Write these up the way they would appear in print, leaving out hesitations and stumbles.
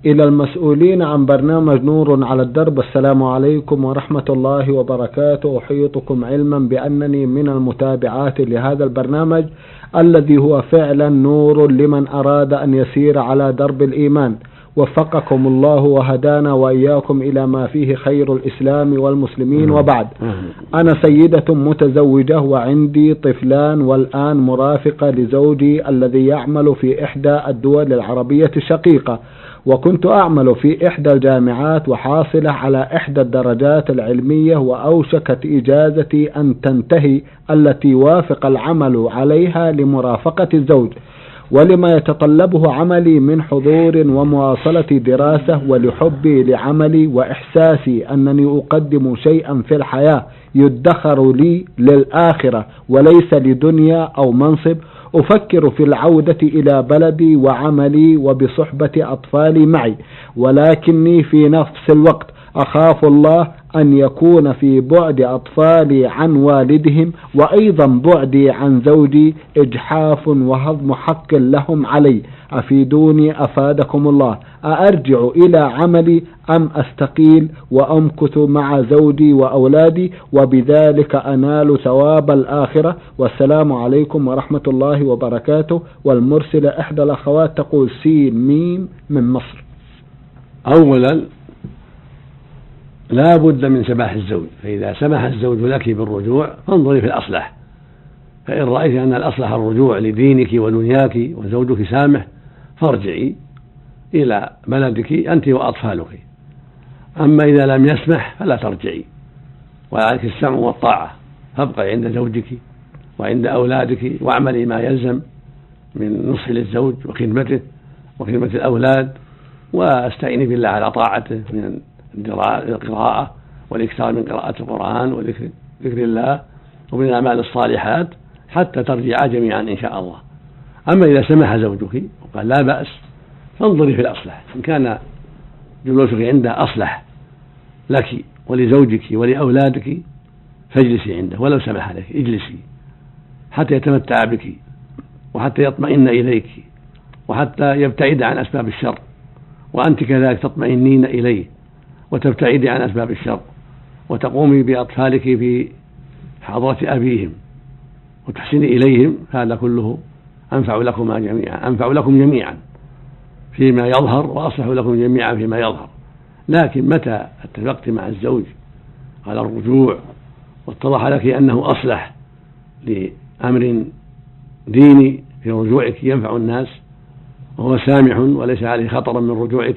إلى المسؤولين عن برنامج نور على الدرب: السلام عليكم ورحمة الله وبركاته. أحيطكم علما بأنني من المتابعات لهذا البرنامج الذي هو فعلا نور لمن أراد أن يسير على درب الإيمان. وفقكم الله وهدانا وإياكم إلى ما فيه خير الإسلام والمسلمين. وبعد، أنا سيدة متزوجة وعندي طفلان، والآن مرافقة لزوجي الذي يعمل في إحدى الدول العربية الشقيقة، وكنت أعمل في إحدى الجامعات وحاصلة على إحدى الدرجات العلمية، وأوشكت إجازتي أن تنتهي التي وافق العمل عليها لمرافقة الزوج، ولما يتطلبه عملي من حضور ومواصلة دراسة، ولحبي لعملي وإحساسي أنني أقدم شيئا في الحياة يدخر لي للآخرة وليس لدنيا أو منصب. أفكر في العودة إلى بلدي وعملي وبصحبة أطفالي معي، ولكني في نفس الوقت أخاف الله أن يكون في بعد أطفالي عن والدهم، وأيضا بعدي عن زوجي إجحاف وهضم حق لهم علي. أفيدوني أفادكم الله، أرجع إلى عملي أم أستقيل وأمكث مع زوجي وأولادي وبذلك أنال ثواب الآخرة؟ والسلام عليكم ورحمة الله وبركاته. والمرسلة إحدى الأخوات تقول: سين ميم من مصر. أولا، لا بد من سماح الزوج، فإذا سمح الزوج لك بالرجوع فانظري في الأصلح، فإن رأيت أن الأصلح الرجوع لدينك ودنياك وزوجك سامح فارجعي إلى بلدك أنت وأطفالك. أما إذا لم يسمح فلا ترجعي، وعليك السمع والطاعة، فابقي عند زوجك وعند أولادك واعملي ما يلزم من نصح للزوج وخدمته وخدمة الأولاد، واستعيني بالله على طاعته من القراءة والإكثار من قراءة القرآن وذكر الله ومن الأعمال الصالحات حتى ترجعا جميعا إن شاء الله. أما إذا سمح زوجك وقال لا بأس فانظري في الأصلح، إن كان جلوسك عنده أصلح لك ولزوجك ولأولادك فاجلسي عنده، ولو سمح لك اجلسي حتى يتمتع بك وحتى يطمئن إليك وحتى يبتعد عن أسباب الشر، وأنت كذلك تطمئنين إليه وتبتعدي عن أسباب الشر، وتقومي بأطفالك في حضرة أبيهم وتحسني إليهم. هذا كله أنفع لكم جميعا فيما يظهر، وأصلح لكم جميعا فيما يظهر. لكن متى اتفقت مع الزوج على الرجوع واتضح لك أنه أصلح لأمر ديني في رجوعك ينفع الناس وهو سامح وليس عليه خطر من رجوعك،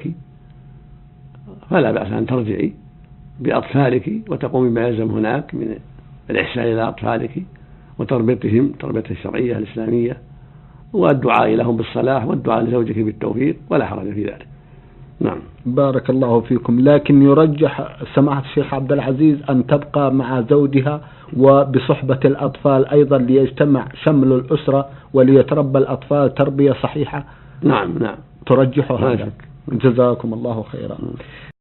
فلا بأس أن ترجعي بأطفالك وتقومي بما يلزم هناك من الإحسان إلى أطفالك وتربيتهم تربية الشرعية الإسلامية، والدعاء لهم بالصلاح والدعاء لزوجك بالتوفيق، ولا حرج في ذلك. نعم. بارك الله فيكم. لكن يرجح سماحة الشيخ عبد العزيز أن تبقى مع زوجها وبصحبة الأطفال أيضا ليجتمع شمل الأسرة وليتربى الأطفال تربية صحيحة. نعم ترجح هذا. جزاكم الله خيرا.